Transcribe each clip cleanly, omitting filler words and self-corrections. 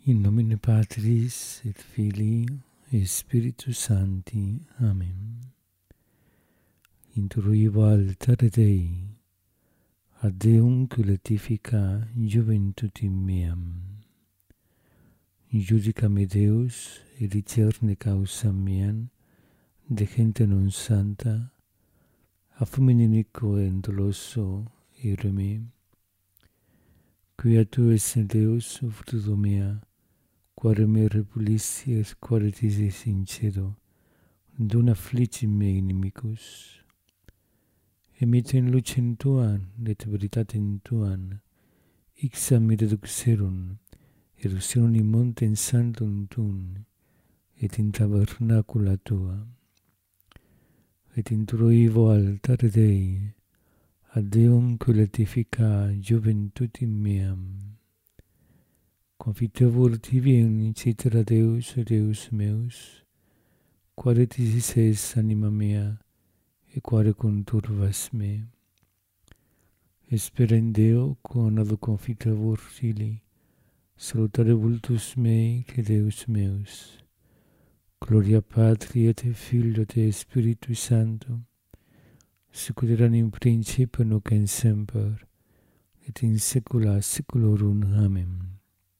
In nomine Patris et Filii et Spiritus Sancti. Amen. Intruivo altare Dei, ad Deum cultifica juventutem meam. Judica me Deus, et discerne causam meam, de gente non santa, a fumine iniquo et doloso ire me. Quia tu es Deus, fruto mea, quare me repulissi et quare tisi sincero, dum afflici me inimicus. Emite in lucem tuam, et veritatem tuam, ixam me deduxerum, eruptionem in montem sanctum tuum, et in tabernacula tua. Et introivo altare Dei, ad Deum cultifica juventutem meam. Confitevur tibi in citera Deus, Deus meus, quare tisis es anima mea, e quare conturvas me. Spera in Deo, quam confitevur fili, salutare vultus mei, che Deus meus. Gloria Patri et Filio et Spiritus Sancto, sicut erat in principio nunc et semper, et in saecula saeculorum. Amen.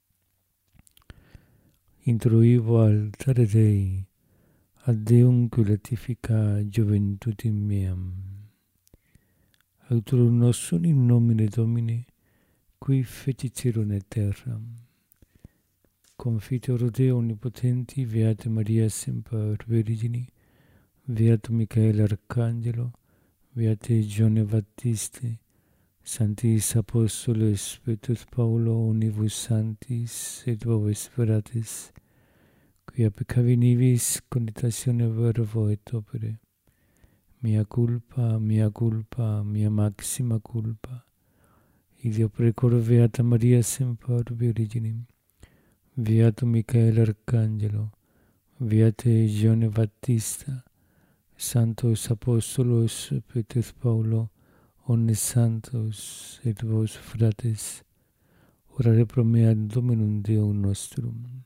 Introivo altare Dei, ad Deum cultifica juventutem meam. Autor nostrum in nomine Domini, qui fecit caelum et terram. Confiteor Deo omnipotenti, Beata Maria semper Virgini, Beato Michael Arcangelo, Beate Giovanni Battiste, Sanctis Apostoles Petrus Paulo, univus sanctis et vobis speratis, quia peccavi nivis conditatione verbo et opere. Mea culpa, mia maxima culpa. Ideo precor Beata Maria semper Virginim, Beato Michael Arcangelo, Beate Giovanni Battista, Sanctos Apostolos Petrus Paulo, omnes santos et vos fratres, orare pro me ad Dominum Deum nostrum.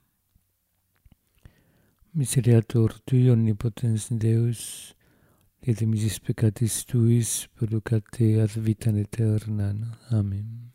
Misereatur tui omnipotens Deus, et de misis peccatis tuis perducat te ad vitam aeternam. Amen.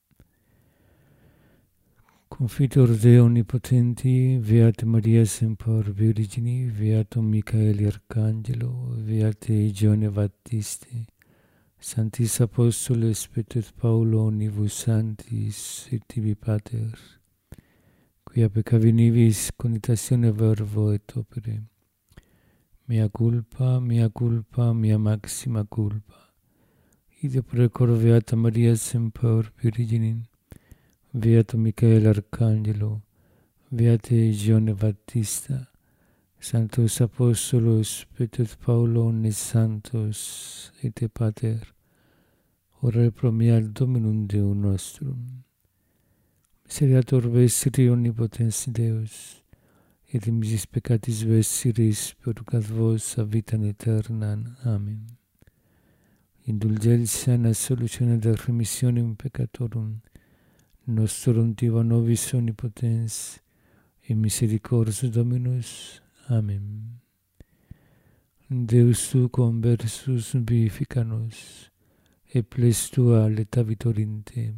Confitor Deo omnipotenti, Beate Maria semper Virgini, Beatum Michaeli Arcangelo, Beate Giovanni Battiste, Sanctis Apostoles Petrus Paulo, univus sanctis et tibi Pater, quia peccavi nivis conditatione verbo et opere. Mea culpa, mia maxima culpa. Ideo precor Beata Maria semper Virginim, Beato Michael Arcangelo, Beate Giovanni Battista, Sanctos Apostolos Petrus Paulo, omnes santos et te Pater, orare pro me ad Dominum Deum nostrum. Misereatur vestri omnipotens Deus, et in misis peccatis vestris perducat vos a vitam aeternam. Amen. Indulgentia et solutione et remissionem peccatorum nostrum tiva nobis omnipotens, et misericors Dominus. Amen. Deus tu conversus vivifica nos, et ples tua letavitur in te.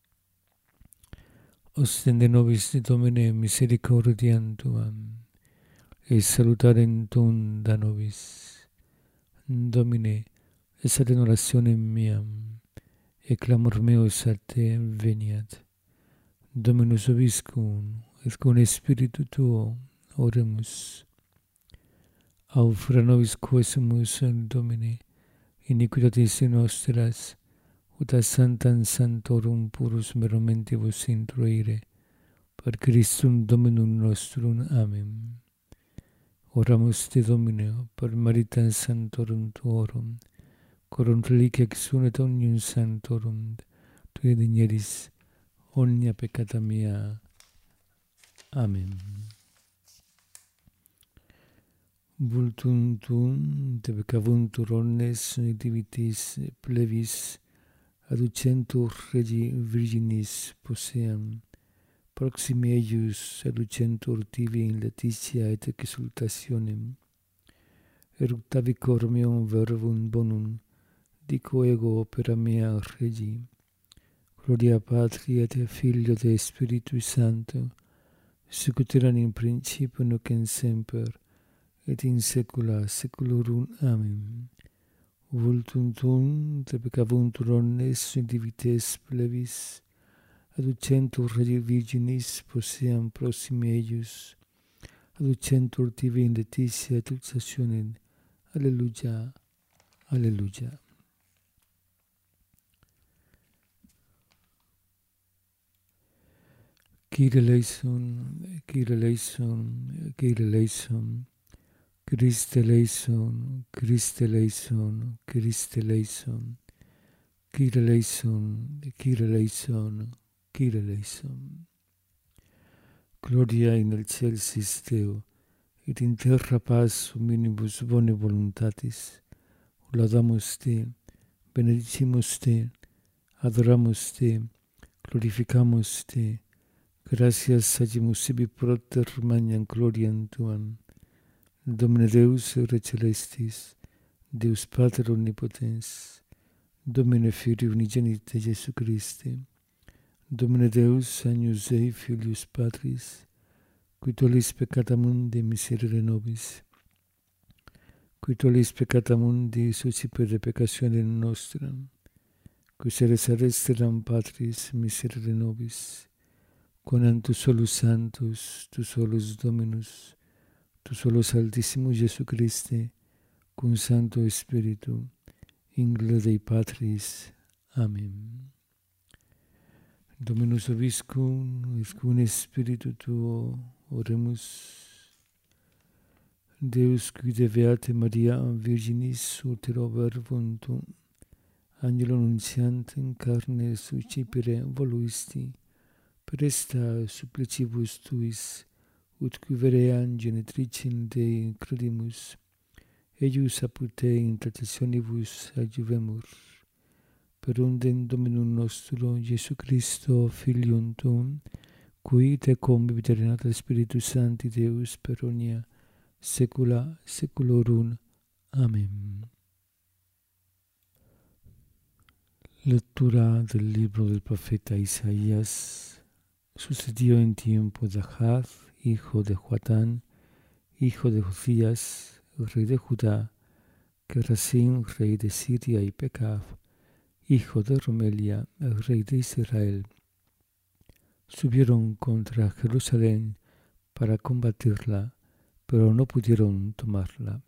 Ostende nobis Domine misericordiam tuam, et salutarem tuum da nobis. Domine, esat in orationem meam, et clamor meus a te veniat. Dominus vobiscum, et cum Spiritu tuo oremus. Aufra nobis quesumus, Domine, iniquitatis nostras, ut a santam sanctorum purus merumentibus introire, per Christum Dominum nostrum. Amen. Oramus te Domine, per maritam sanctorum tuorum, corum reliquia exunet omnium sanctorum, tui digneris omnia peccata mea. Amen. Vultum tuum te peccavuntur omnes nativitis plebis, aducentur Regi Virginis posseam, proximi eius aducentur tibi in laetitia et exultationem. Eructavicor meum verbum bonum, dico ego opera mea Regi. Gloria Patri et Filio et Spiritus Sancto, sic ut erat in principio nunc et semper, et in saecula saeculorum. Amen. Vultum tuum te peccavuntur omnes in divites plebis, aducentur Regi Virginis poseam proximi eius, aducentur tibi in laetitia et exultationem. Alleluia, alleluia. Kyrie eleison, Kyrie eleison, Kyrie eleison, Christe eleison, Christe eleison, Christe eleison, Kyrie eleison, Kyrie eleison, Kyrie eleison. Gloria in excelsis Deo, et in terra paz hominibus bone voluntatis. Laudamus te, benedicimus te, adoramus te, glorificamus te. Gratias agimus sibi propter magnam gloriam tuam. Domine Deus Re Celestis, Deus Pater Omnipotens, Domine Filii Unigenite Iesu Christe, Domine Deus Agnus Dei Filius Patris, qui tollis peccata mundi miserere nobis, qui tollis peccata mundi suscipere peccationem nostram, qui seres arresteram Patris miserere nobis, conam tu solus Sanctus, tu solus Dominus, tu solus Altissimus Iesu Christe, cum Sancto Spiritu, in gloria Dei Patris. Amen. Dominus vobiscum, et cum Spiritu tuo, oremus. Deus qui de Beate Maria Virginis utero verbum tuum, angelo nunciantem carne suscipere voluisti, presta supplicibus tuis, ut quiveream genetricem Dei credimus, eius apud te intercessionibus adjuvemur. Per undem Dominum nostro, Iesu Christo, Filium tuum, qui te convivit et Spiritus Sancti Deus per omnia saecula saeculorum. Amen. Lectura del libro del profeta Isaías. Sucedió en tiempo de Ahaz, hijo de Joatán, hijo de Josías, rey de Judá, que Rezín, rey de Siria, y Pekah, hijo de Romelia, el rey de Israel, subieron contra Jerusalén para combatirla, pero no pudieron tomarla.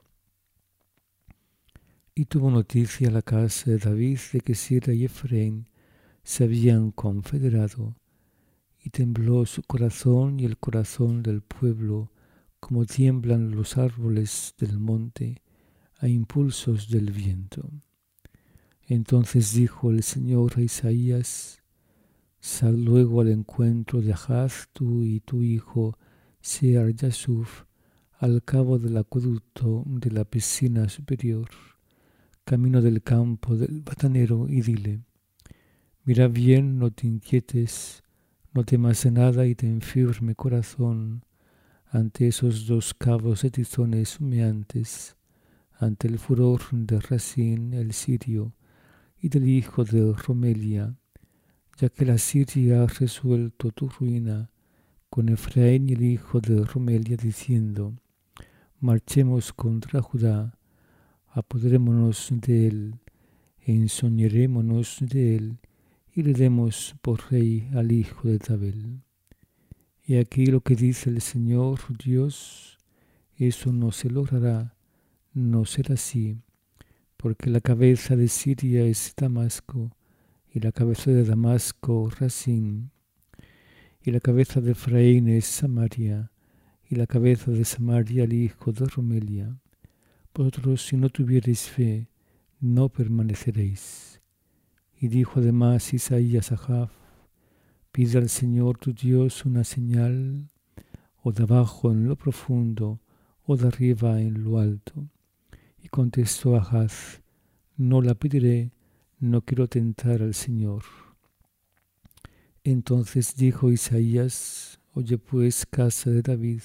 Y tuvo noticia la casa de David de que Siria y Efraín se habían confederado, y tembló su corazón y el corazón del pueblo, como tiemblan los árboles del monte a impulsos del viento. Entonces dijo el Señor a Isaías: sal luego al encuentro de Ahaz, tú y tu hijo Sear-Yasuf, al cabo del acueducto de la piscina superior, camino del campo del batanero, y dile: mira bien, no te inquietes, no temas de nada y ten firme corazón ante esos dos cabos de tizones humeantes, ante el furor de Rezín el sirio y del hijo de Romelia, ya que la Siria ha resuelto tu ruina con Efraín y el hijo de Romelia, diciendo: marchemos contra Judá, apoderémonos de él, e ensoñarémonos de él, y le demos por rey al hijo de Tabel. Y aquí lo que dice el Señor Dios: eso no se logrará, no será así, porque la cabeza de Siria es Damasco, y la cabeza de Damasco Rezín, y la cabeza de Efraín es Samaria, y la cabeza de Samaria el hijo de Romelia. Vosotros, si no tuviereis fe, no permaneceréis. Y dijo además Isaías a Ahaz: pide al Señor tu Dios una señal, o de abajo en lo profundo, o de arriba en lo alto. Y contestó Ahaz: no la pediré, no quiero tentar al Señor. Entonces dijo Isaías: Oye pues, casa de David,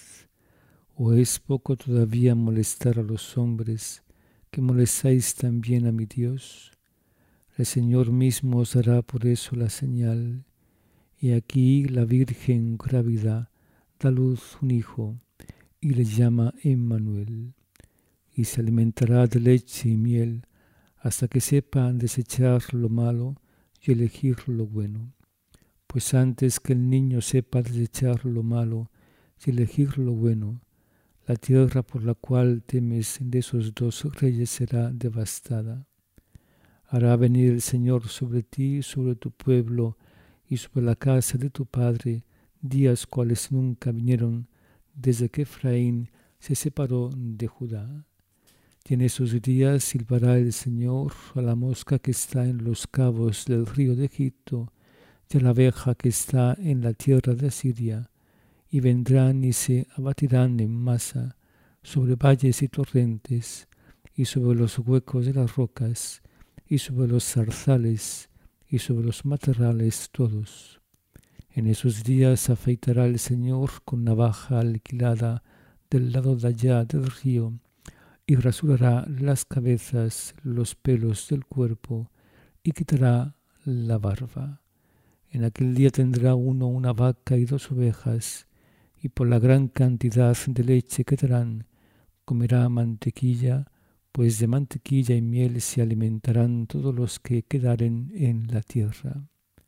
¿o es poco todavía molestar a los hombres, que molestáis también a mi Dios? El Señor mismo os dará por eso la señal. Y aquí la Virgen grávida da luz un hijo, y le llama Emmanuel, y se alimentará de leche y miel, hasta que sepa desechar lo malo y elegir lo bueno. Pues antes que el niño sepa desechar lo malo y elegir lo bueno, la tierra por la cual temes de esos dos reyes será devastada. Hará venir el Señor sobre ti, sobre tu pueblo y sobre la casa de tu padre, días cuales nunca vinieron desde que Efraín se separó de Judá. Y en esos días silbará el Señor a la mosca que está en los cabos del río de Egipto y a la abeja que está en la tierra de Asiria, y vendrán y se abatirán en masa sobre valles y torrentes, y sobre los huecos de las rocas, y sobre los zarzales, y sobre los matorrales todos. En esos días afeitará el Señor con navaja alquilada del lado de allá del río, y rasurará las cabezas, los pelos del cuerpo, y quitará la barba. En aquel día tendrá uno una vaca y 2 ovejas, y por la gran cantidad de leche que darán, comerá mantequilla, pues de mantequilla y miel se alimentarán todos los que quedaren en la tierra.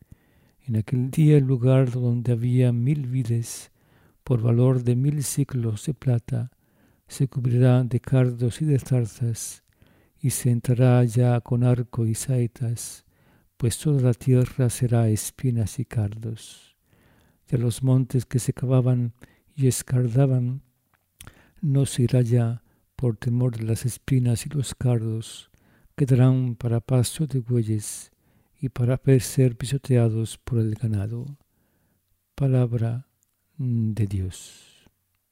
En aquel día el lugar donde había 1000 vides, por valor de 1000 siclos de plata, se cubrirá de cardos y de zarzas, y se entrará ya con arco y saetas, pues toda la tierra será espinas y cardos. Y a los montes que se cavaban y escardaban no se irá ya, por temor de las espinas y los cardos, quedarán para pasto de bueyes y para ser pisoteados por el ganado. Palabra de Dios.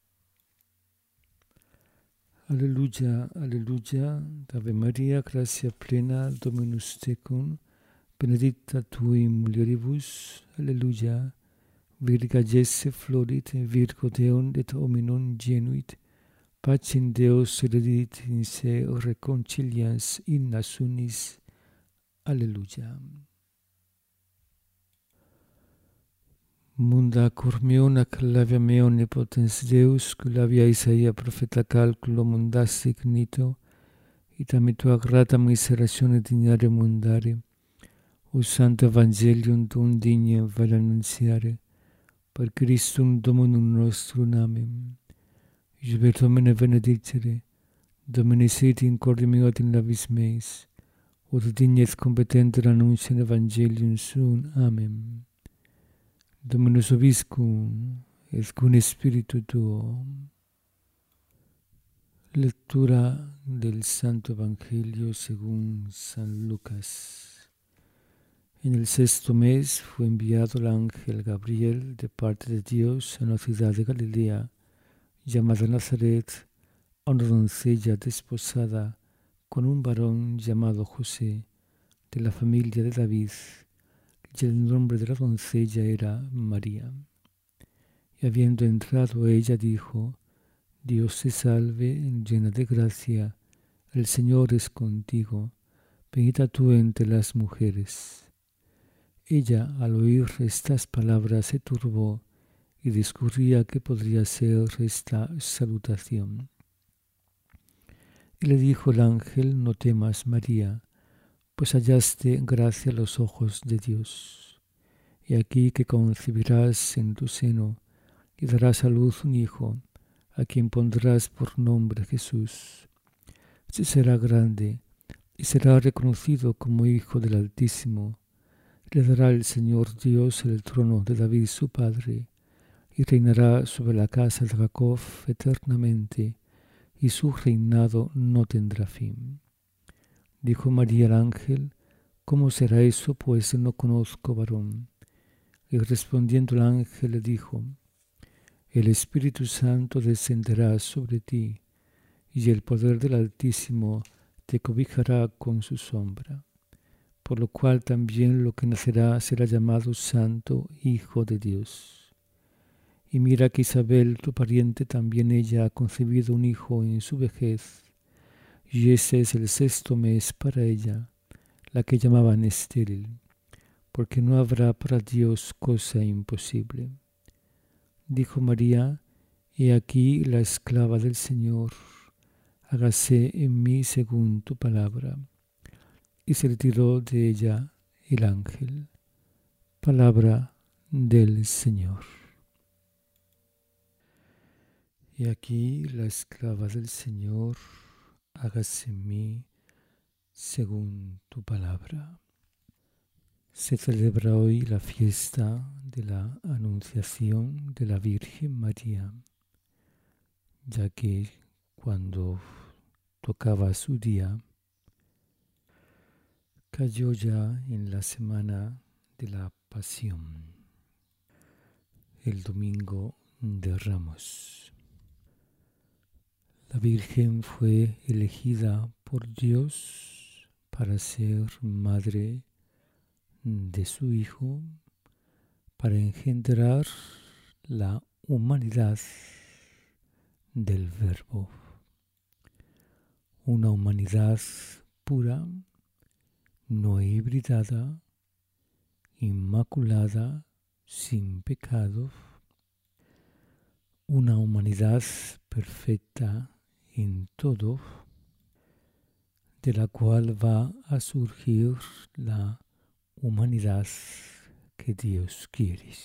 Aleluya, aleluya, Ave María, gracia plena, Dominus tecum, benedicta tu in mulieribus, aleluya, Virga Jesse florit, Virgo Deum et hominum genuit, Pacem Deus redit in se reconcilians in nasunis. Aleluya. Munda cor meum ac labia mea omnipotens Deus, labia Isaia profeta calculo mundas signito, et amitua grata miseratione dignare mundare, o Santo Evangelium tuum dignem vale annunziare, per Christum Dominum nostrum. Amen. Iubet Domine benedicere, Domine sit in corde meo et in labis meis, ut dignes competenter annunciam Evangelium suum. Amen. Dominus vobiscum, et cum spiritu tuo. Lectura del Santo Evangelio según San Lucas. En el 6º mes fue enviado el ángel Gabriel de parte de Dios a una ciudad de Galilea llamada Nazaret, a una doncella desposada con un varón llamado José, de la familia de David, y el nombre de la doncella era María. Y habiendo entrado ella dijo: Dios te salve, llena de gracia, el Señor es contigo, bendita tú entre las mujeres. Ella, al oír estas palabras, se turbó y discurría qué podría ser esta salutación. Y le dijo el ángel: No temas, María, pues hallaste gracia a los ojos de Dios. Y aquí que concebirás en tu seno y darás a luz un hijo, a quien pondrás por nombre Jesús. Este será grande y será reconocido como Hijo del Altísimo. Le dará el Señor Dios el trono de David su padre, y reinará sobre la casa de Jacob eternamente, y su reinado no tendrá fin. Dijo María al ángel: ¿Cómo será eso, pues no conozco varón? Y respondiendo el ángel le dijo: El Espíritu Santo descenderá sobre ti, y el poder del Altísimo te cobijará con su sombra. por lo cual también lo que nacerá será llamado Santo Hijo de Dios. Y mira que Isabel, tu pariente, también ella ha concebido un hijo en su vejez, y ese es el 6º mes para ella, la que llamaban estéril, porque no habrá para Dios cosa imposible. Dijo María: He aquí la esclava del Señor, hágase en mí según tu palabra. Y se retiró de ella el ángel. Palabra del Señor. Y aquí la esclava del Señor, hágase en mí según tu palabra. Se celebra hoy la fiesta de la Anunciación de la Virgen María, ya que cuando tocaba su día, cayó ya en la semana de la Pasión, el domingo de Ramos. La Virgen fue elegida por Dios para ser madre de su Hijo, para engendrar la humanidad del Verbo. Una humanidad pura, no hibridada, inmaculada, sin pecado. Una humanidad perfecta en todo, de la cual va a surgir la humanidad que Dios quiere.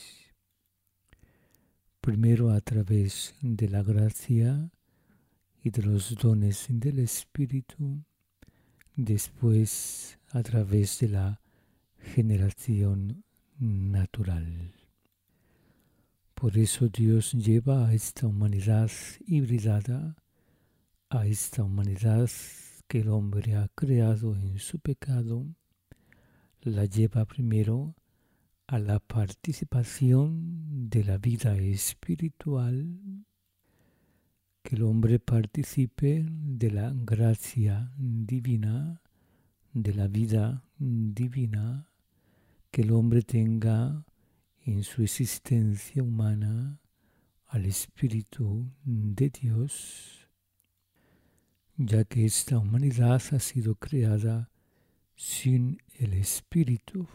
Primero a través de la gracia y de los dones del Espíritu, después a través de la generación natural. Por eso Dios lleva a esta humanidad hibridada, a esta humanidad que el hombre ha creado en su pecado, la lleva primero a la participación de la vida espiritual, que el hombre participe de la gracia divina, de la vida divina, que el hombre tenga en su existencia humana al Espíritu de Dios, ya que esta humanidad ha sido creada sin el Espíritu.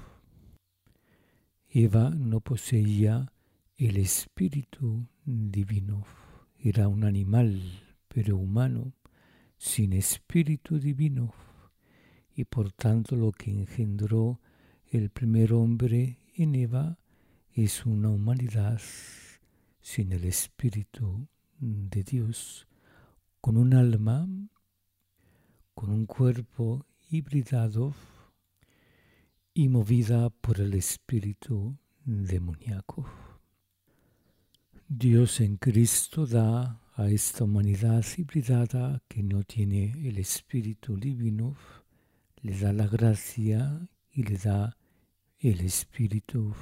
Eva no poseía el Espíritu divino, era un animal, pero humano, sin Espíritu divino, y por tanto lo que engendró el primer hombre en Eva es una humanidad sin el Espíritu de Dios, con un alma, con un cuerpo hibridado y movida por el espíritu demoníaco. Dios en Cristo da a esta humanidad hibridada que no tiene el Espíritu divino, le da la gracia y le da el Espíritu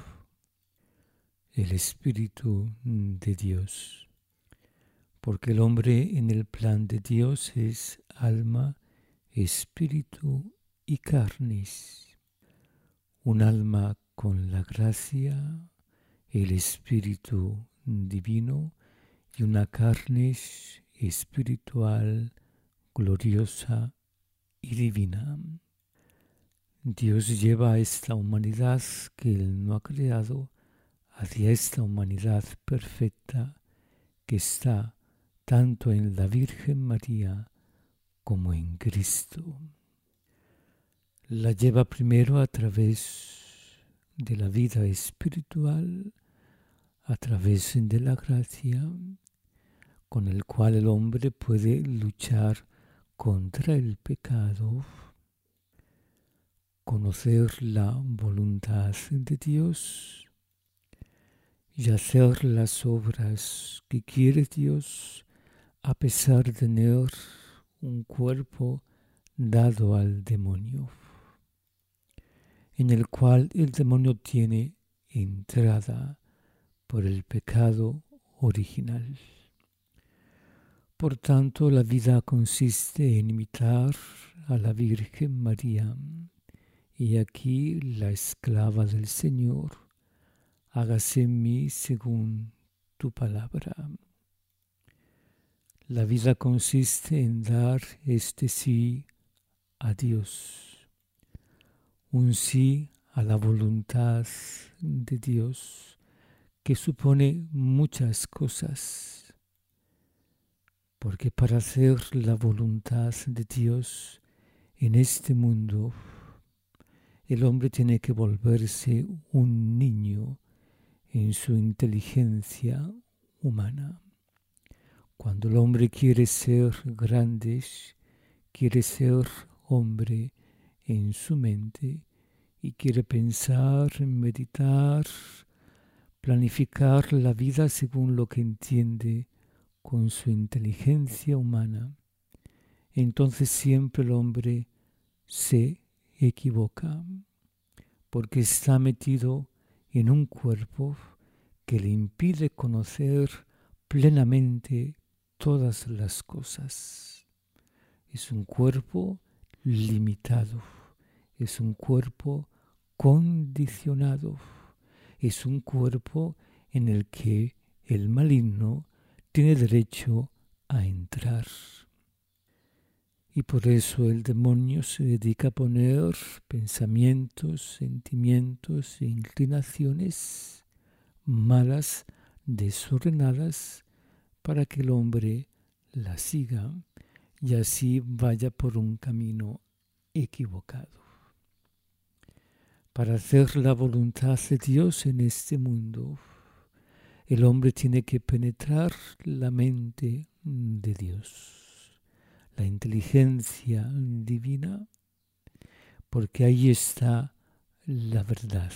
de Dios. Porque el hombre en el plan de Dios es alma, espíritu y carnes. Un alma con la gracia, el espíritu divino y una carne espiritual, gloriosa y divina. Dios lleva a esta humanidad que Él no ha creado hacia esta humanidad perfecta que está tanto en la Virgen María como en Cristo. La lleva primero a través de la vida espiritual, a través de la gracia, con el cual el hombre puede luchar contra el pecado, conocer la voluntad de Dios y hacer las obras que quiere Dios a pesar de tener un cuerpo dado al demonio, en el cual el demonio tiene entrada por el pecado original. Por tanto, la vida consiste en imitar a la Virgen María, y aquí la esclava del Señor, hágase en mí según tu palabra. La vida consiste en dar este sí a Dios, un sí a la voluntad de Dios, que supone muchas cosas, porque para hacer la voluntad de Dios en este mundo, el hombre tiene que volverse un niño en su inteligencia humana. Cuando el hombre quiere ser grande, quiere ser hombre en su mente y quiere pensar, meditar, planificar la vida según lo que entiende con su inteligencia humana, entonces siempre el hombre se equivoca, porque está metido en un cuerpo que le impide conocer plenamente todas las cosas. Es un cuerpo limitado, es un cuerpo condicionado, es un cuerpo en el que el maligno tiene derecho a entrar. Y por eso el demonio se dedica a poner pensamientos, sentimientos e inclinaciones malas, desordenadas, para que el hombre la siga y así vaya por un camino equivocado. Para hacer la voluntad de Dios en este mundo, el hombre tiene que penetrar la mente de Dios, la inteligencia divina, porque ahí está la verdad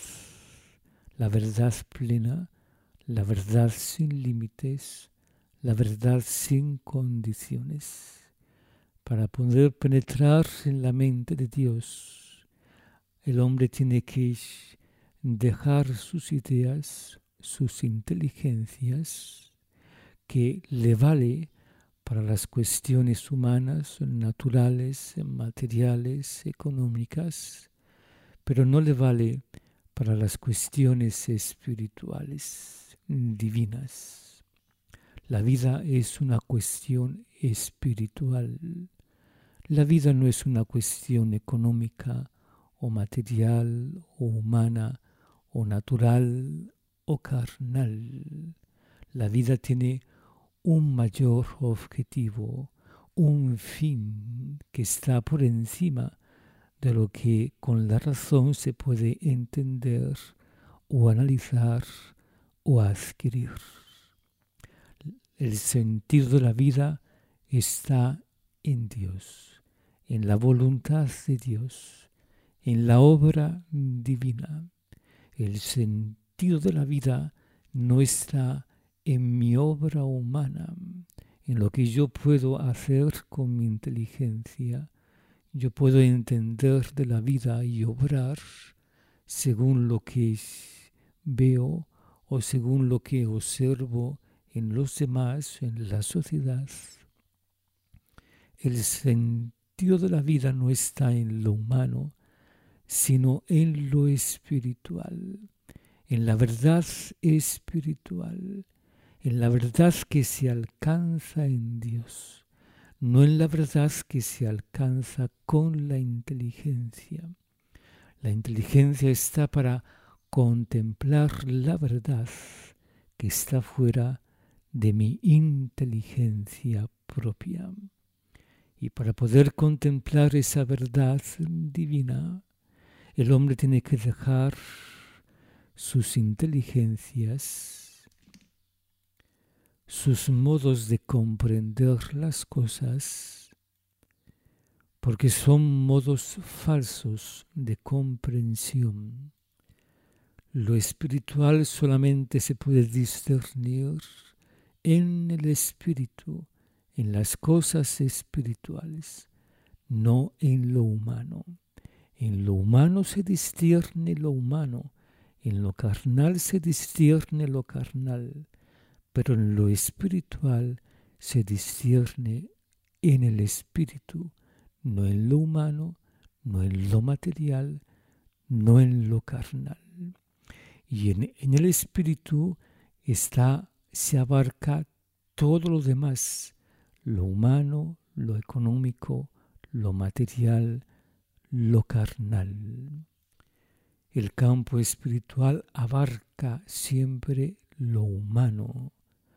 plena, la verdad sin límites, la verdad sin condiciones. Para poder penetrar en la mente de Dios, el hombre tiene que dejar sus ideas, sus inteligencias, que le vale para las cuestiones humanas, naturales, materiales, económicas, pero no le vale para las cuestiones espirituales, divinas. La vida es una cuestión espiritual. La vida no es una cuestión económica o material o humana o natural o carnal. La vida tiene un mayor objetivo, un fin que está por encima de lo que con la razón se puede entender o analizar o adquirir. El sentido de la vida está en Dios, en la voluntad de Dios, en la obra divina. El sentido de la vida no está en mi obra humana, en lo que yo puedo hacer con mi inteligencia. Yo puedo entender de la vida y obrar según lo que veo o según lo que observo en los demás, en la sociedad. El sentido de la vida no está en lo humano, sino en lo espiritual, en la verdad espiritual, en la verdad que se alcanza en Dios, no en la verdad que se alcanza con la inteligencia. La inteligencia está para contemplar la verdad que está fuera de mi inteligencia propia. Y para poder contemplar esa verdad divina, el hombre tiene que dejar sus inteligencias, sus modos de comprender las cosas, porque son modos falsos de comprensión. Lo espiritual solamente se puede discernir en el espíritu, en las cosas espirituales, no en lo humano. En lo humano se discierne lo humano, en lo carnal se discierne lo carnal, pero en lo espiritual se discierne en el espíritu, no en lo humano, no en lo material, no en lo carnal. Y en el espíritu se abarca todo lo demás, lo humano, lo económico, lo material, lo carnal. El campo espiritual abarca siempre lo humano.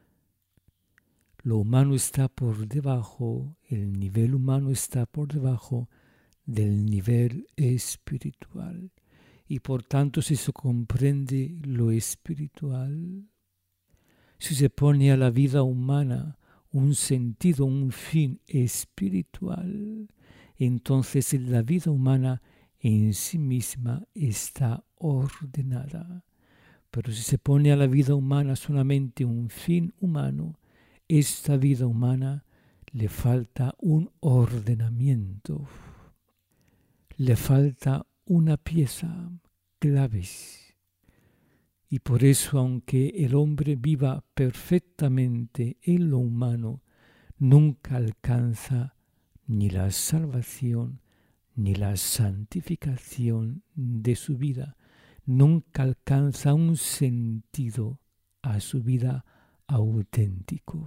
Lo humano está por debajo, el nivel humano está por debajo del nivel espiritual. Y por tanto, si se comprende lo espiritual, si se pone a la vida humana un sentido, un fin espiritual, entonces la vida humana en sí misma está ordenada. Pero si se pone a la vida humana solamente un fin humano, esta vida humana le falta un ordenamiento, le falta una pieza clave. Y por eso, aunque el hombre viva perfectamente en lo humano, nunca alcanza ni la salvación ni la santificación de su vida. Nunca alcanza un sentido a su vida auténtico.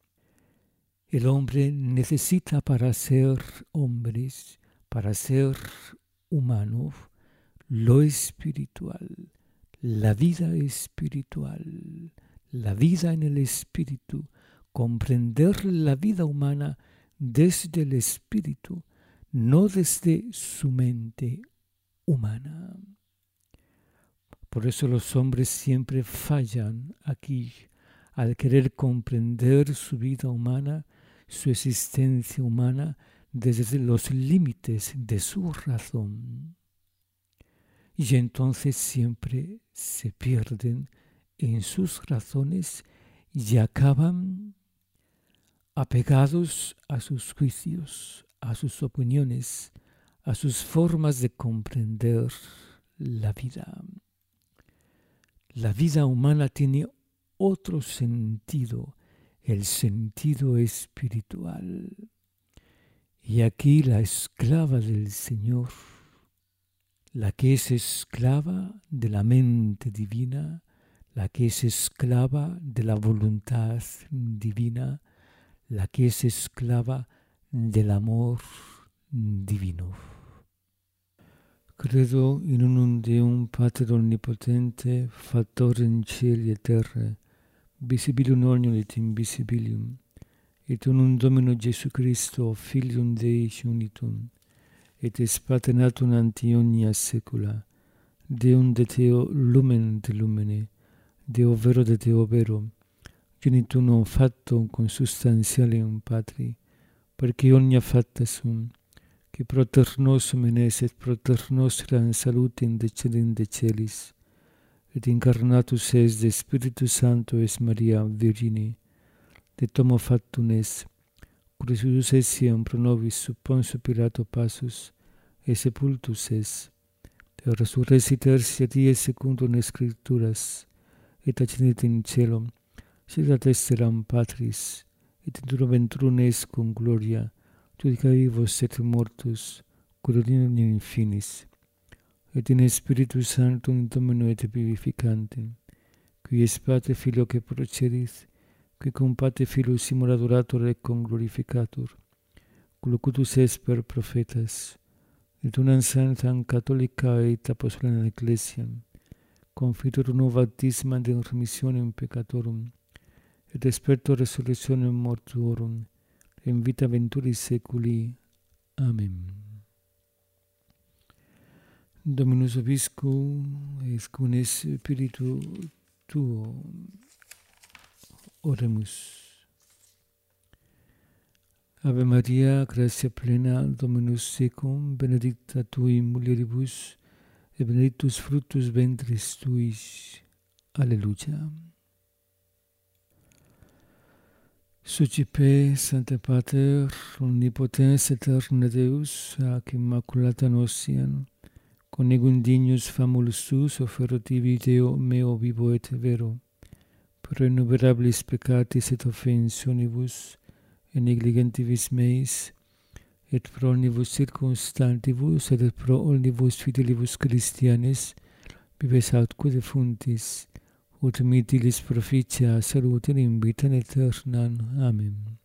El hombre necesita para ser hombres, para ser humano, lo espiritual, la vida espiritual, la vida en el espíritu, comprender la vida humana desde el espíritu, no desde su mente humana. Por eso los hombres siempre fallan aquí al querer comprender su vida humana, su existencia humana, desde los límites de su razón. Y entonces siempre se pierden en sus razones y acaban apegados a sus juicios, a sus opiniones, a sus formas de comprender la vida. La vida humana tiene otro sentido, el sentido espiritual. Y aquí la esclava del Señor, la que es esclava de la mente divina, la que es esclava de la voluntad divina, la que es esclava del amor divino. Credo in unum Deum Pater Omnipotente, Factor in cieli et terrae, visibilium omnium et invisibilium, et unum Domino Jesu Christo, Filium Dei unitum, et Pater natum ante omnia saecula, Deum de Deo lumen de lumine, Deo vero de Deo vero, unitum non factum consubstantialem Patri, perque omnia facta sunt, que proter nosum enes et proter nostra in salutem de celis, et incarnatus es de Spiritus Sancto es Maria Virgine, de tomo factum es, crucifitus etiam pro nobis sub Pontio Pilato passus, et sepultus es, de resurrexit tertia die secundum in Scripturas, et ascendit in caelum, sit ad dexteram Patris, et in venturum es cum gloria, judica vivos et mortus, curiorum in finis, et in Spiritus Sanctum Domino et vivificantem, qui es Pater Filio que procedit, qui cum Pater Filio simul adorator et cum glorificator, cum locutus es per prophetas, et unam sanctam catholica et apostolica ecclesiam, confitetur uno baptisma de remissionem peccatorum, et experto resurrectionem mortuorum, in vita venturis saeculi. Amen. Dominus vobiscum, et cum spiritu tuo. Oremus. Ave Maria, gratia plena, Dominus tecum, benedicta tui mulieribus, et benedictus fructus ventris tuis. Alleluia. Sucipe, Sancte Pater, omnipotens aeterne Deus, ac immaculata notiam, conegum dignus famulus tuus offertivi Deo meo vivo et vero, pro innumerabilis peccatis et offensionibus, et negligentibus meis, et pro omnibus circumstantibus, et pro omnibus fidelibus Christianis, vives autque defuntis, ut mitilis proficia salutem in vitam aeternam. Amen.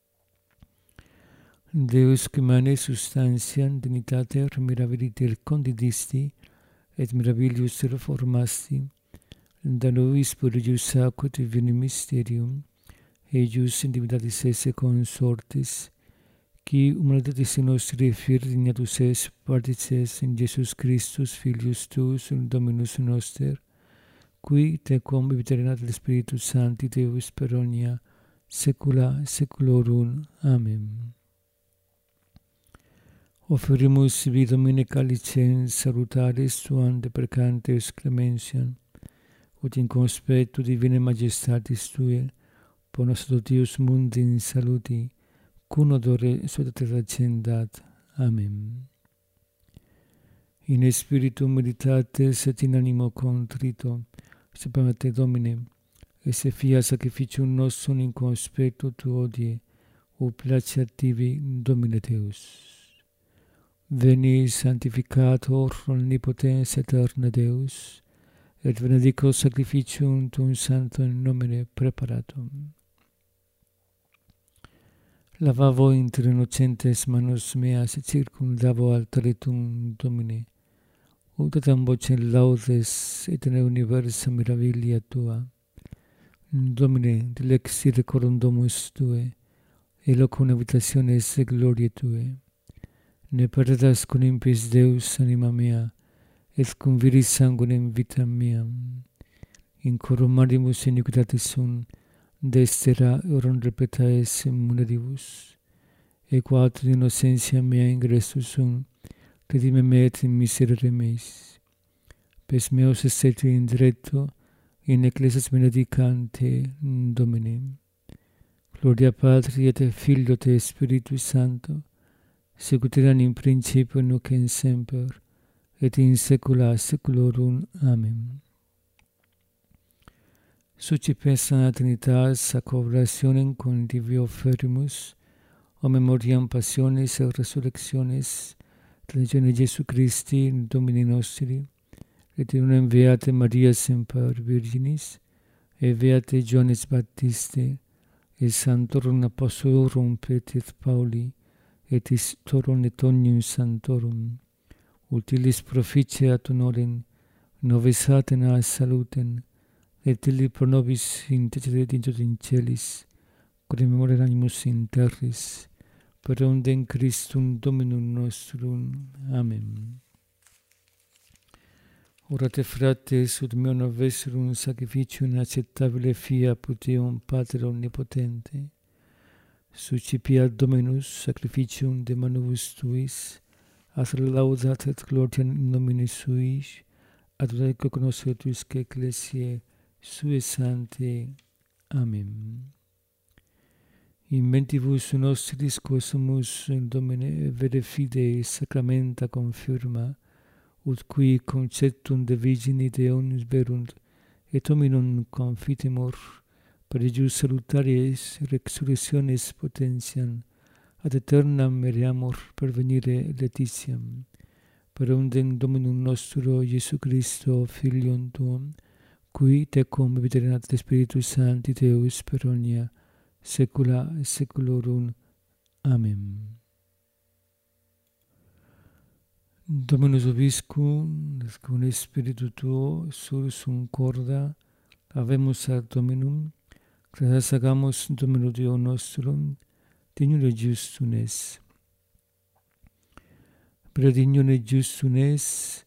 Deus qui mane substantiam dignitater mirabiliter condidisti, et mirabilius reformasti, da nobis purius acut divinem mysterium, eius in divinatis esse consortis, qui humanitatis nostri fir dignatus es partices in Jesus Christus, Filius tuus, Dominus noster, qui tecum viviterenat Spiritus Sancti Deus per omnia saecula saeculorum. Amen. Offerimus vi Domine calicens salutaris tuam deprecantes clementiam, ut in conspectu divine majestatis Tue, ponos dotius mundi in saluti, cum odore suatate accendat. Amen. In spiritu meditates et in animo contrito, sapem te Domine, esse fia sacrificium nostrum in conspectu Tuo odie, o placeat tibi Domine Deus. Veni sanctificator omnipotens aeterne Deus, et benedicos sacrificium Tuum sanctum in nomine preparatum. Lavavo inter innocentes manos meas et circumdavo altaretum Domine, udatam vocem laudes et in universa mirabilia Tua. Domine, dilexire corum domus Tue, e locum habitationes gloriae Tue. Ne perdas con impis Deus anima mea, et cum viris sanguinem vitam meam. In corrumaribus iniquitatis sum, destera orum repetaes muneribus. E quater innocentia mea ingressus sum, redime me et in miserere meis. Pes meos estetu in diretto, in ecclesias benedicante Domine. Gloria Patri et Filio et Spiritus Sancto, sicut erat in principio nunc in semper, et in saecula saeculorum. Amen. Sucipes sana Trinitas ac oblationem condivio offerimus, o memoriam passionis et resurrectionis, religione Jesu Christi, Domini nostri, et in unum beate Maria semper Virginis, et beate Johannes Baptiste, et sanctorum apostolorum Petri et Pauli, et istorum et omnium sanctorum, utilis proficiat honorem, nobis Athena salutem, et illi pro nobis intercedit in celis, quod memorare animus in terris, per ondem Christum Dominum nostrum. Amen. Orate frates, ut meo novesurum sacrificium acceptabile fiat Deum Pater omnipotente, sucipiat Dominus sacrificium de manibus Tuis, ad laudat et gloria in nomine Sui, ad udaque conoscetusque ecclesiae Sue Sanctae. Amen. In mentibus nostris quesumus in Domine vere fide sacramenta confirma, ut qui conceptum de Virgini Deum verunt, et hominum confitemur, per ejus salutaries resurrectionis potentiam, ad aeternam meriamur pervenire laetitiam, per ondem Dominum nostro Iesu Christo, Filium Tuum, qui tecum viviterenat Spiritus Sancti Deus per omnia saecula saeculorum. Amen. Dominus vobiscum, cum Spiritu Tuo, surus concorda, habemus ad Dominum, gratias agamus Domino Deo nostrum, dignum et justum es. Per dignum et justum es,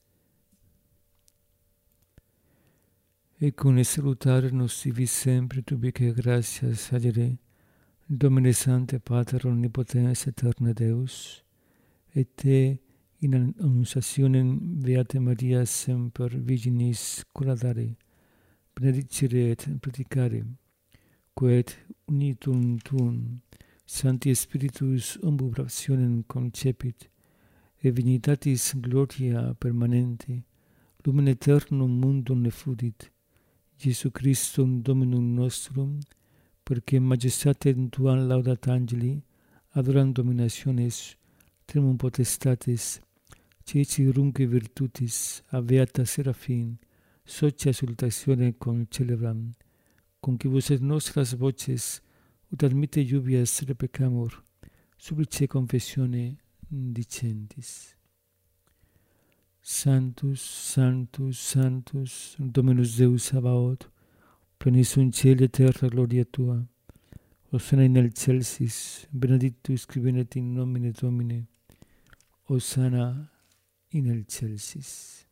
et cum salutare nos civis sempre tubique gratias agere, Domine Sancte Pater omnipotens aeterne Deus, et te in annunciationem Beate Maria semper Virginis coladare, benedicere et predicare, quod unitum Tuum, Sancti Spiritus omburationem concepit, et dignitatis gloria permanente, lumen aeternum mundum effudit, Iesu Christum Dominum nostrum, perque majestatem Tuam laudat angeli, adoram dominationes, Tremum potestatis, ceci runque virtutis, aveata serafin, socia salutatione concelebram, conquibus et nostras voces, ut admite lluvias repecamur, supplice confessione dicentis. Sanctus, Sanctus, Sanctus, Dominus Deus Sabaoth, plenis sunt caeli et terra gloria Tua. Hosanna in excelsis, benedictus qui venet in nomine Domini. Hosanna in excelsis.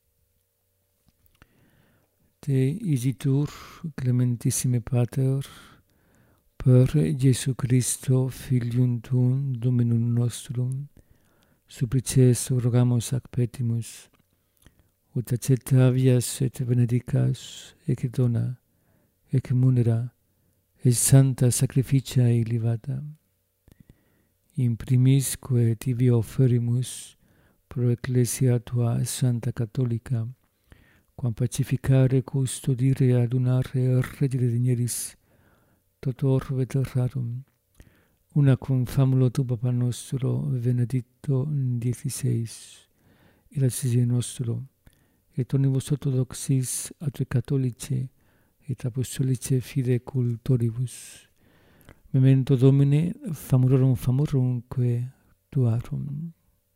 Te igitur, clementissime Pater, per Iesu Christo, Filium Tuum, Dominum nostrum, supplices rogamus ac petimus, ut accettavias et benedicas, ec dona, ec munera, et santa sacrificia elevata. In primisque tibi offerimus pro ecclesia Tua Santa Catholica, quam pacificare, custodire, adunare, regere digneris, totor veterarum, una cum famulo Tu Papa nostro, Benedicto XVI, et assisi nostro, et omnibus orthodoxis, atque catholice, et apostolice fide cultoribus. Memento Domine, famurumque Tuarum.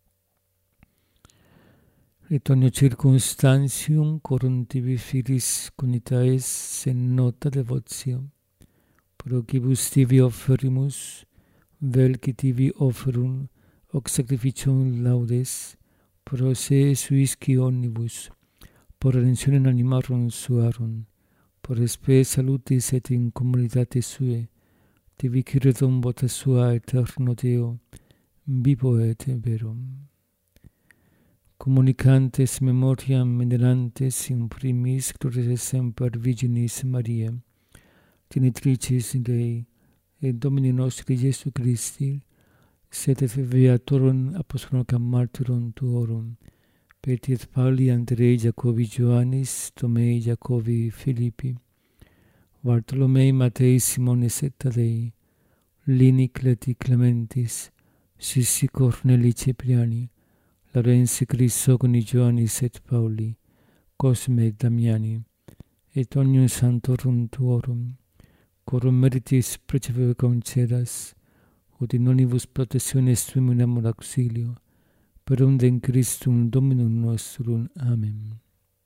Et ogni circumstantium corum tibi filis conitaes sen nota devotio, pro quibus tibi offerimus, vel qui tibi offerum, hoc sacrificium laudes, pro se suisci omnibus, por redemptionem animarum suarum, por spe salutis et in communitate sue, tibi ciredum vota sua eterno Deo, vivo et verum. Communicantes memoriam venerantes in primis gloriae semper Virginis Mariae, genitricis Dei, et Domini nostri Iesu Christi, sed et viatorum apostolorum martyrum Tuorum, Petri et Pauli, Andrei, Jacobi, Ioannis, Tomei, Jacobi, Philippi, Bartolomei, Matei, Simonis et Tadei, Lini, Cleti, Clementis, Sissi, Corneli, Cipriani, Laurensi, Crisogoni, Ioannis et Pauli, Cosme et Damiani, et omnium santorum Tuorum, corum meritis precepere concedas, ut in omnibus protectiones Tuum in amor auxilio, per undem Christum Dominum nostrum. Amen.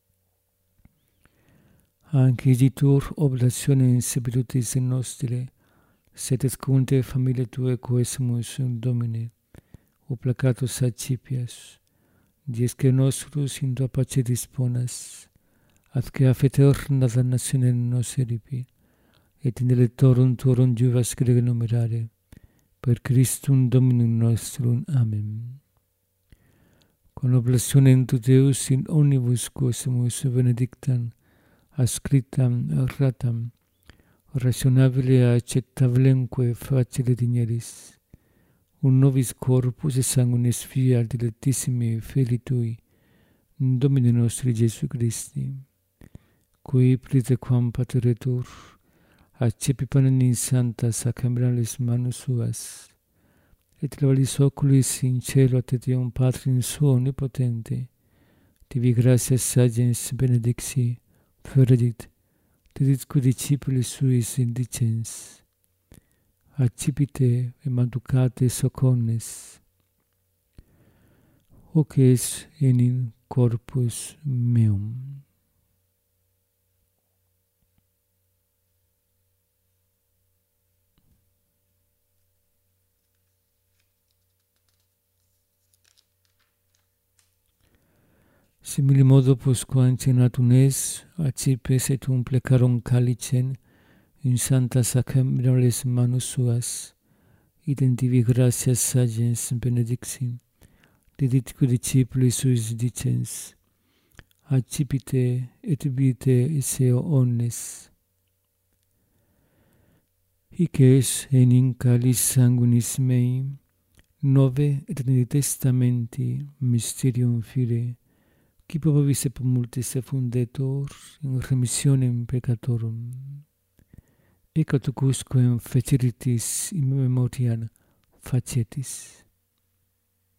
Anciditur oblationem sepilutis nostre, sed et cunte familiae Tuae coesimus Domine, o placatus accipias, diesque nostrus in Tua pace disponas, atque a eterna damnationem nos eripi, et in electorum Tuorum juvas grege numerare, per Christum Dominum nostrum. Amen. Con oblationem tu Deus in omnibus coesimus benedictam, ascriptam, erratam, rationabile accettabilemque facile digneris, un nobis corpus et sanguinis fiat dilectissimi filii Tui, Domini nostri Iesu Christi, qui prite quam pateretur, accepi panem in santa sacramentales manus suas, et levalis oculis in cielo ad Deum Patrim suo omnipotente, tibi gratias sagens benedicti, feredit, diditque discipulis suis indicens, accipite et manducate soconnes, hoc es in corpus meum. Simili modo postquam cenatum es, accipes et plecarum calicem in santa sacramentales manus suas, idem tibi gratias sagens benedicti, diditque discipulis suis dicens, accipite et bite esse omnes. Hic es enim calis sanguinis mei, nove et in testamenti mysterium fide, qui probabis et multis effundetur in remissionem peccatorum. Ec autucusquem feceritis in memoriam facetis.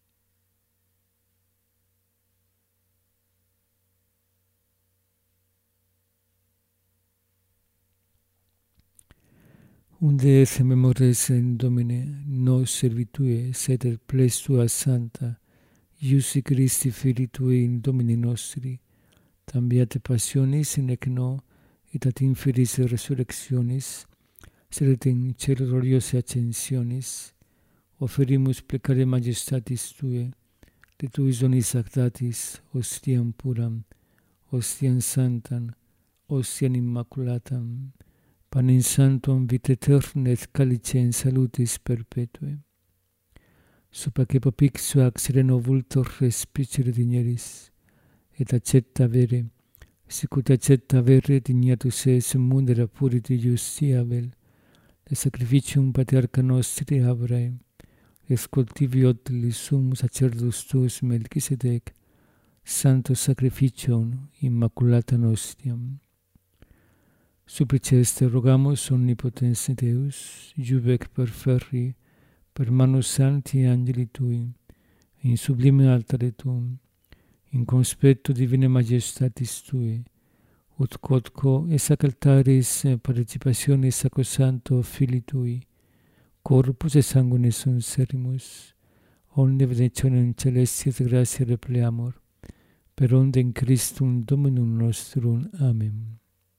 unde et memores in Domine, nos servitue, sed et ples tua santa, Iusi Christi Filii Tui in Domini nostri, tam beate passionis in ecno, et ad inferis resurrectionis, sed et in cielo gloriose ascensionis, oferimus plecare majestatis Tue, de Tuis donis ac datis, ostiam puram, ostiam santam, ostiam immaculatam, panem sanctum vitae aeterna et calicem salutis perpetue. Supaque popixua ac sereno vultor respicere digneris, et accetta vere, sicut accetta vere dignatus es munera puriti justi Abel, de sacrificium patriarca nostri Abrae, escultivi otilis sum sacerdus tuus Melchisedec, santo sacrificium immaculata nostiam. Supplices te rogamus omnipotens Deus, jubec per ferri, per manus sancti angeli Tui, in sublime altare Tuum, in conspecto divine majestatis Tui, ut quodco es ac altaris participationis sacrosancto Filii Tui, corpus et sanguine sunt serimus, omne benedictionem celestis et gratia repleamur, per onde in Christum Dominum nostrum. Amen.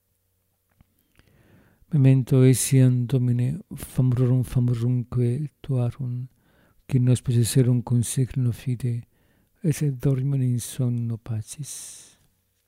Memento etiam Domine, famorumque Tuarum, qui nos possesserum consigno fide, et dormim in sonno pacis.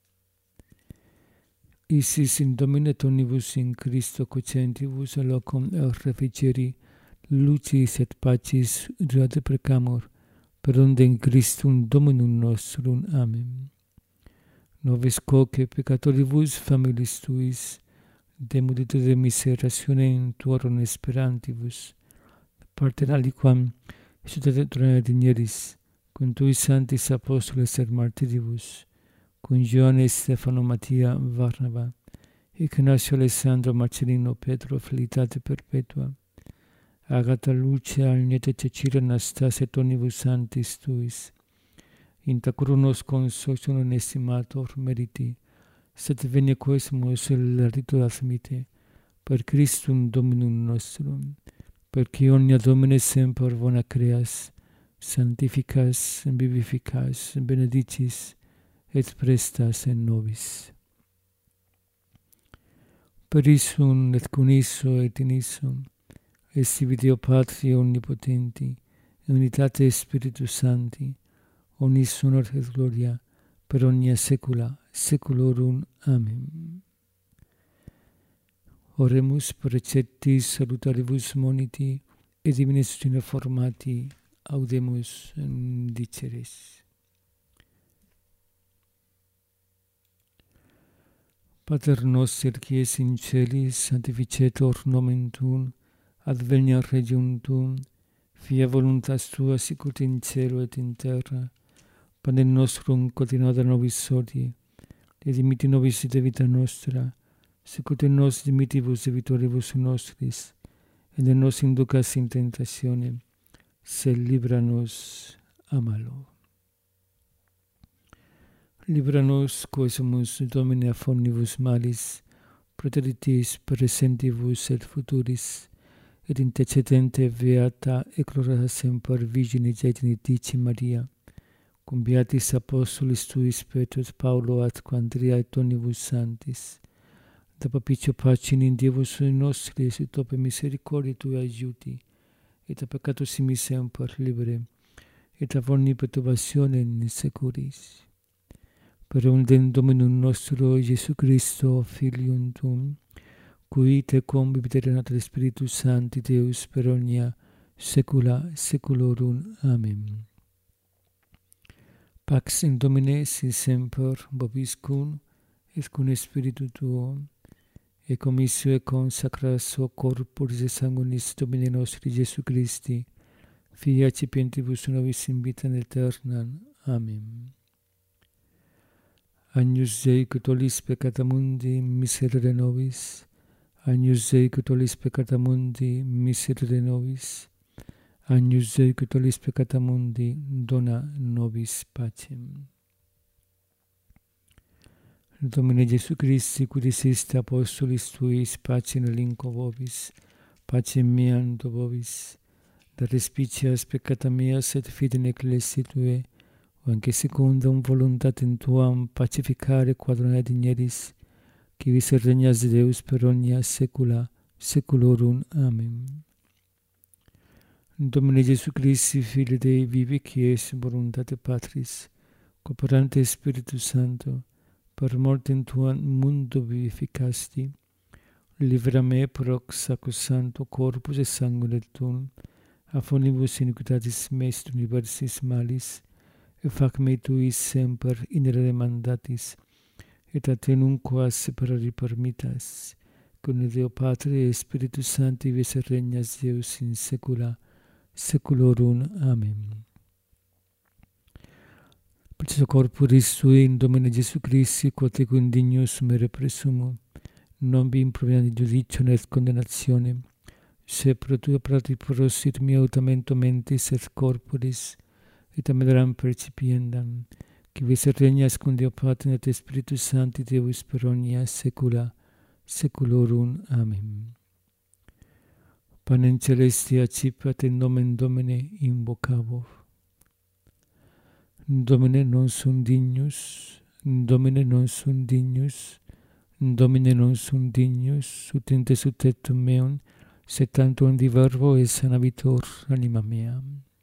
Isis in Domine tonibus in Christo cocentibus locum reficeri, lucis et pacis durate precamur, per onde in Christum Dominum nostrum. Amen. Nobis quoque peccatoribus familis Tuis, demudito de miserationem Tuorum esperantibus, partem aliquam exultate digneris, cum Tui sanctis apostoles et martiribus, cum Ioannes Stefano Mattia Varnava, Ignacio Alessandro Marcellino Petro Felicitate Perpetua, Agata Lucia Agnete Cecilia Anastasia et omnibus sanctis Tuis, inta crunos consortium estimator meriti, sed venia quesumus larito admite, per Christum Dominum nostrum, perque omnia Domine semper bona creas, sanctificas, vivificas, benedicis, et prestas in nobis. Per issum et cum isso et in issum, esti Deo Patri omnipotenti, in unitate Spiritus Sancti, omnis honor et gloria, per omnia saecula saeculorum. Amen. Oremus per receptis salutaribus moniti, et divine sustina formati, audemus diceres. Pater noster, qui es in celis, sanctificetur nomen Tuum, adveniat regnum Tuum, fiat voluntas Tua sicut in cielo et in terra. Panem nostrum quotidianum da nobis hodie, et dimitti nobis debita nostra, sicut et nos dimittibus debitoribus nostris, et ne nos inducas in tentationem, sed libera nos a malo. Libera nos, quesumus Domine a omnibus malis, praeteritis presentibus et futuris, et intercedente beata et gloriosa semper Virgine Genitrix Maria, cum beatis apostolis Tuis Petrus, Paulo, atque Andrea et omnibus sanctis, da propicio pacem in Dievus nostris, et opere misericordiae Tui aiuti, et a peccatus simis semper libere, et a omni perturbationem securis. Per undem Dominum nostro Iesu Christo, Filium Tuum, qui tecum vivit et Spiritus Sancti Deus per omnia saecula saeculorum. Amen. Pax in Domine sit semper vobiscum, et cum Spiritu Tuo, et commissio et consacratio corporis et sanguinis Domini nostri Iesu Christi, Filii accipientibus nobis in vitam aeternam. Amen. Agnus Dei, que tollis peccata mundi, miserere nobis. Agnus Dei, que tollis peccata mundi, miserere nobis. Agnus Dei, que tollis peccata mundi, dona nobis pacem. Domine Iesu Christi, qui diciste apostolis Tuis, pacem relinquo vobis, pacem meam do vobis, de respicias peccata mea, sed fide in ecclesi Tue, o anche secundum voluntatem Tuam pacificare quadrona digneris, qui vis regnas Deus per omnia saecula saeculorum. Amen. Domine Gesù Christi, Filii Dei vivi, qui es voluntate Patris, cooperante Spiritus Sancto, per mortem Tuam mundo vivificasti, libera me proc sacrosancto corpus et sanguine Tuum, a fonibus iniquitatis meis et universis malis, et fac me Tui semper in errare mandatis, et a Te nunquam separari permittas, con Deo Patre et Spiritus Sancti vis regnas Deus in saecula saeculorum. Amen. Preces corporis Sui in Domine Gesù Christi, quod ego indignus mere presumo, non vi improviandi judicio et condemnatione, se pro Tua prati prosit mia autamento mentis et corporis, et amedoram percipiendam, qui vis regnas cum Deo Patrem et Spiritus Sancti Deus per omnia saecula saeculorum. Amen. Panem celestia accipiat in nomen Domine invocavo. Domine non sum dignus, Domine non sum dignus, Domine non sum dignus, ut in te tectum meum, sed tantum di verbo et sanabitur anima mea.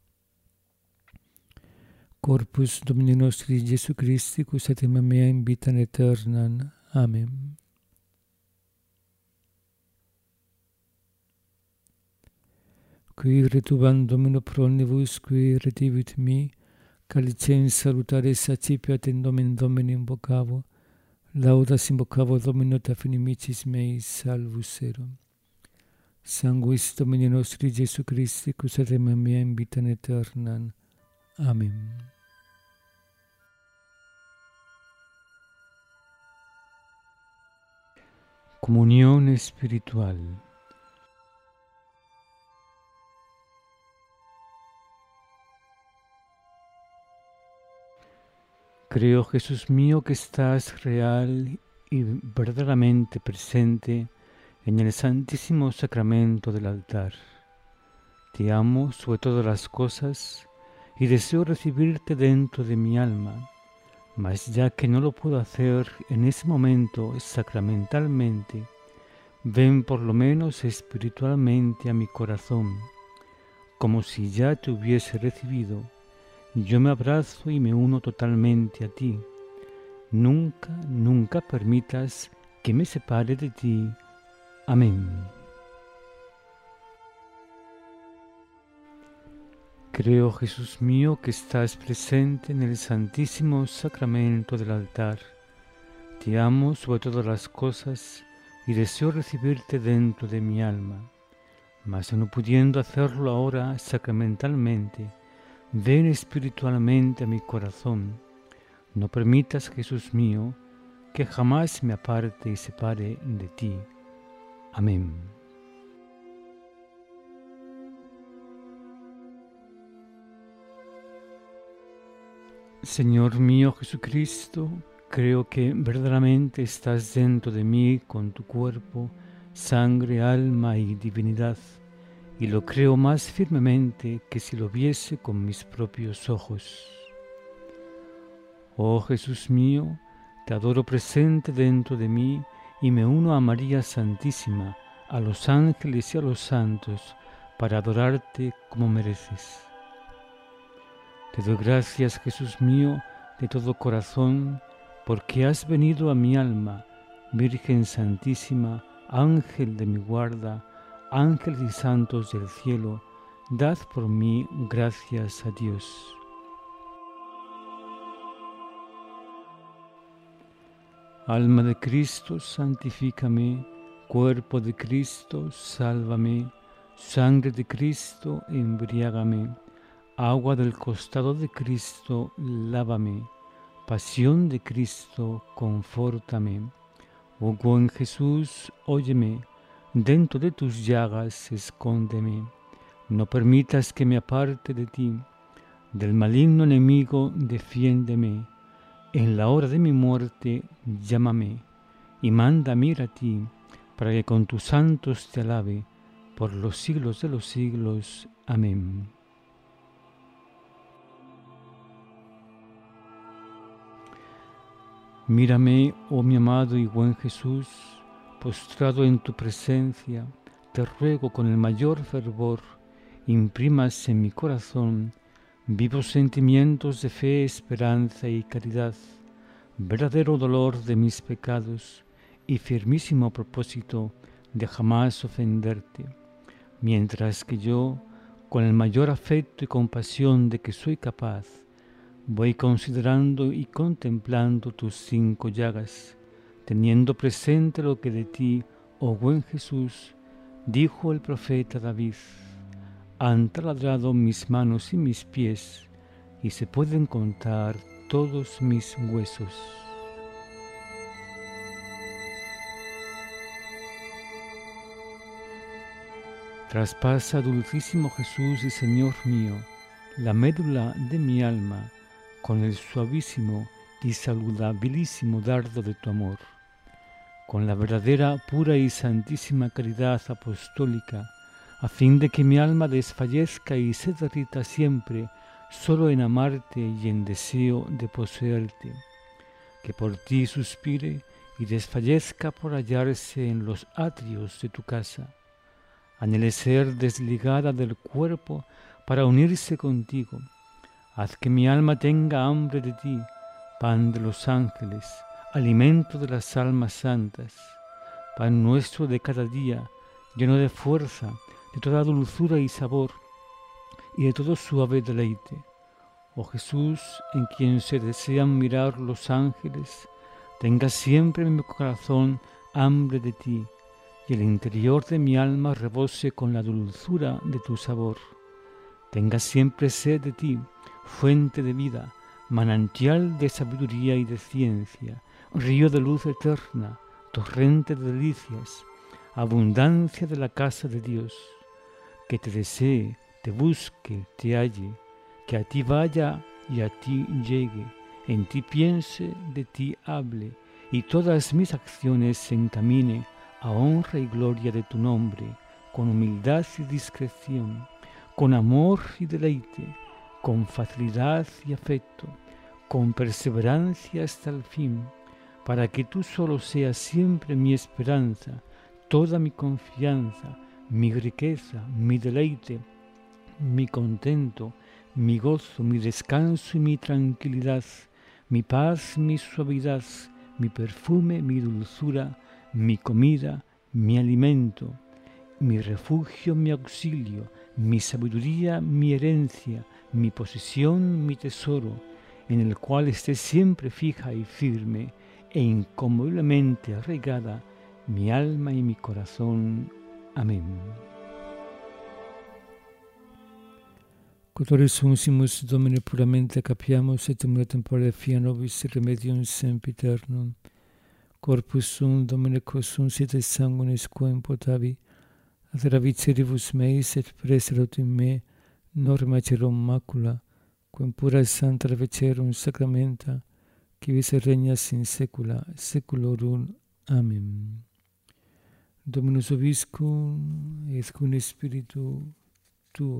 Corpus Domini nostri Gesù Christi, quus et anima mea in vitam aeternam. Amen. Qui retubam Domino pro omnibus, qui redivit mi, calicem salutaris accipiat in nomen Domini invocavo, laudas invocavo Domino ta finimicis meis salvus erum. Sanguis Domini nostri Gesù Christi, quus et anima mea in vitam aeternam. Amen. Comunión espiritual. Creo, Jesús mío, que estás real y verdaderamente presente en el santísimo sacramento del altar. Te amo sobre todas las cosas y deseo recibirte dentro de mi alma, mas ya que no lo puedo hacer en ese momento sacramentalmente, ven por lo menos espiritualmente a mi corazón, como si ya te hubiese recibido. Yo me abrazo y me uno totalmente a ti. Nunca, nunca permitas que me separe de ti. Amén. Creo, Jesús mío, que estás presente en el santísimo sacramento del altar. Te amo sobre todas las cosas y deseo recibirte dentro de mi alma. Mas no pudiendo hacerlo ahora sacramentalmente, ven espiritualmente a mi corazón. No permitas, Jesús mío, que jamás me aparte y separe de ti. Amén. Señor mío Jesucristo, creo que verdaderamente estás dentro de mí con tu cuerpo, sangre, alma y divinidad, y lo creo más firmemente que si lo viese con mis propios ojos. Oh Jesús mío, te adoro presente dentro de mí y me uno a María Santísima, a los ángeles y a los santos, para adorarte como mereces. Te doy gracias, Jesús mío, de todo corazón, porque has venido a mi alma, Virgen Santísima, Ángel de mi guarda, ángeles y santos del cielo, dad por mí gracias a Dios. Alma de Cristo, santifícame, cuerpo de Cristo, sálvame, sangre de Cristo, embriágame, agua del costado de Cristo, lávame, pasión de Cristo, confórtame. Oh buen Jesús, óyeme, dentro de tus llagas escóndeme, no permitas que me aparte de ti, del maligno enemigo defiéndeme, en la hora de mi muerte llámame, y mándame ir a ti, para que con tus santos te alabe, por los siglos de los siglos. Amén. Mírame, oh mi amado y buen Jesús, postrado en tu presencia, te ruego con el mayor fervor, imprimas en mi corazón vivos sentimientos de fe, esperanza y caridad, verdadero dolor de mis pecados y firmísimo propósito de jamás ofenderte, mientras que yo, con el mayor afecto y compasión de que soy capaz, voy considerando y contemplando tus 5 llagas, teniendo presente lo que de ti, oh buen Jesús, dijo el profeta David: han taladrado mis manos y mis pies, y se pueden contar todos mis huesos. Traspasa, dulcísimo Jesús y Señor mío, la médula de mi alma con el suavísimo y saludabilísimo dardo de tu amor, con la verdadera, pura y santísima caridad apostólica, a fin de que mi alma desfallezca y se derrita siempre solo en amarte y en deseo de poseerte, que por ti suspire y desfallezca por hallarse en los atrios de tu casa. Anhele ser desligada del cuerpo para unirse contigo. Haz que mi alma tenga hambre de ti, pan de los ángeles, alimento de las almas santas, pan nuestro de cada día, lleno de fuerza, de toda dulzura y sabor, y de todo suave deleite. Oh Jesús, en quien se desean mirar los ángeles, tenga siempre en mi corazón hambre de ti, y el interior de mi alma rebose con la dulzura de tu sabor. Tenga siempre sed de ti, fuente de vida, manantial de sabiduría y de ciencia, río de luz eterna, torrente de delicias, abundancia de la casa de Dios. Que te desee, te busque, te halle, que a ti vaya y a ti llegue, en ti piense, de ti hable, y todas mis acciones se encamine a honra y gloria de tu nombre, con humildad y discreción, con amor y deleite, con facilidad y afecto, con perseverancia hasta el fin, para que tú solo seas siempre mi esperanza, toda mi confianza, mi riqueza, mi deleite, mi contento, mi gozo, mi descanso y mi tranquilidad, mi paz, mi suavidad, mi perfume, mi dulzura, mi comida, mi alimento, mi refugio, mi auxilio, mi sabiduría, mi herencia, mi posesión, mi tesoro, en el cual esté siempre fija y firme e inconmoviblemente arraigada mi alma y mi corazón. Amén. Cotore sumus Domine puramente capiamus et umbre tempore fia nobis remedium sempiternum. Corpus sum Domine quos sit sanguinis quem potavi, ad raviciribus meis et preserot in me norma cerum macula, quem pura et santa revecerum sacramenta, qui vis regnas in saecula saeculorum. Amen. Dominus vobiscum et cum spiritu tuo.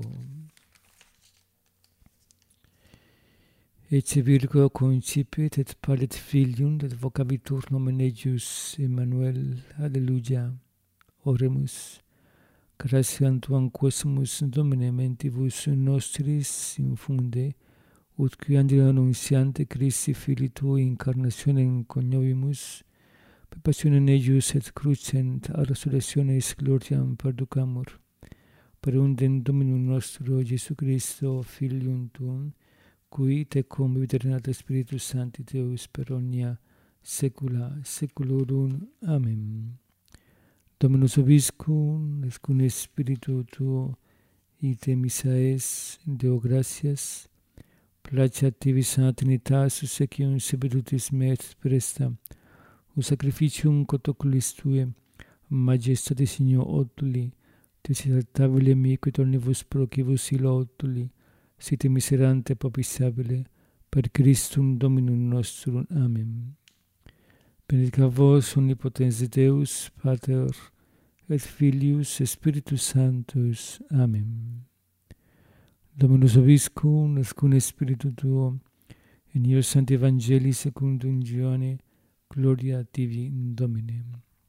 Ecce Virgo concipit et parit filium, et vocabitur nomen eius Emmanuel. Alleluia. Oremus. Gratiam tuam quesumus Domine mentibus nostris infunde, ut qui angelo annunciante Christi Filii Tuoi incarnationem coniovimus, per passionem eius et crucem a resurrectionis gloriam perducamur, per undem Dominum nostro Iesu Christo, Filium Tuum, qui tecum vivit et Spiritus Sancti Deus per omnia saecula saeculorum. Amen. Dominus vobiscum et cum spiritu tuo, ite missa es, Deo gratias, placeat tibi sana Trinitas, susecium sebedutis me et presta, ut sacrificium cotoculis Tue, majestatis Signo otuli, desideratabile miquit omnibus procibus illo otuli, site miserante papisabile, per Christum Dominum nostrum. Amen. Benedicat vos omnipotens Deus, Pater, et Filius, Spiritus Sanctus. Amen. Dominus vobiscum, nascun Spiritu Tuo, in eo Sancti Evangelii secundum Ioanne, gloria tibi, Domine.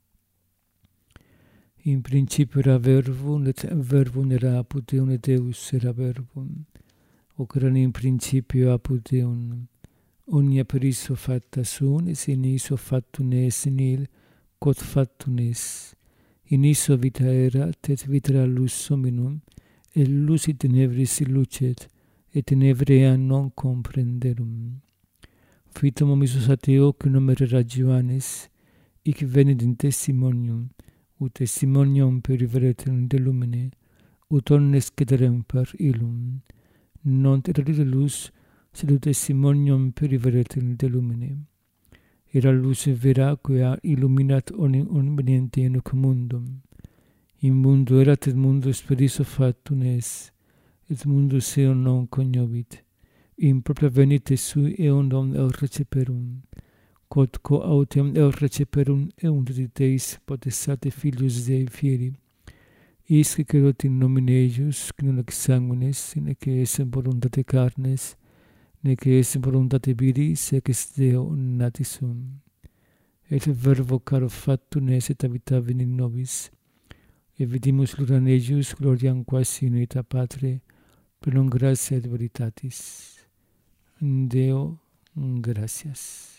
In principio era Verbum, et Verbum era apud Deum, et Deus era Verbum. Hoc erat in principio apud Deum. Omnia per issue facta sunt, et in issue factum es nihil, quod factum es. In issue vita erat, et vita era lux hominum, et lux in tenebris lucet, et tenebrae non comprenderum. Fuitum homisus ateo, qui nomen era Johannes, hic venit in testimonium, ut testimonium perivaletur de lumine, ut omnes cederem per illum. Non erat lux, sed ut testimonium perivaletur de lumine. Era lux vera, quia illuminat omnium in hoc mundum. In mundo erat, et mundus per issue factum es, et mundus eum non cognovit. In propria venite sui eum non receperum. Quod quo autem receperum eunt Deis potestate Filius Dei fieri. Isque cerot in nomine eius, qui non ex sanguinis, nec es voluntate carnes, nec es voluntate viris, ex Deo natis sum. Et Verbo caro factum es, et habitavit in nobis. Et vidimus luram eius gloriam quasi in unita Patre, per non gratia et veritatis. Deo, gratias.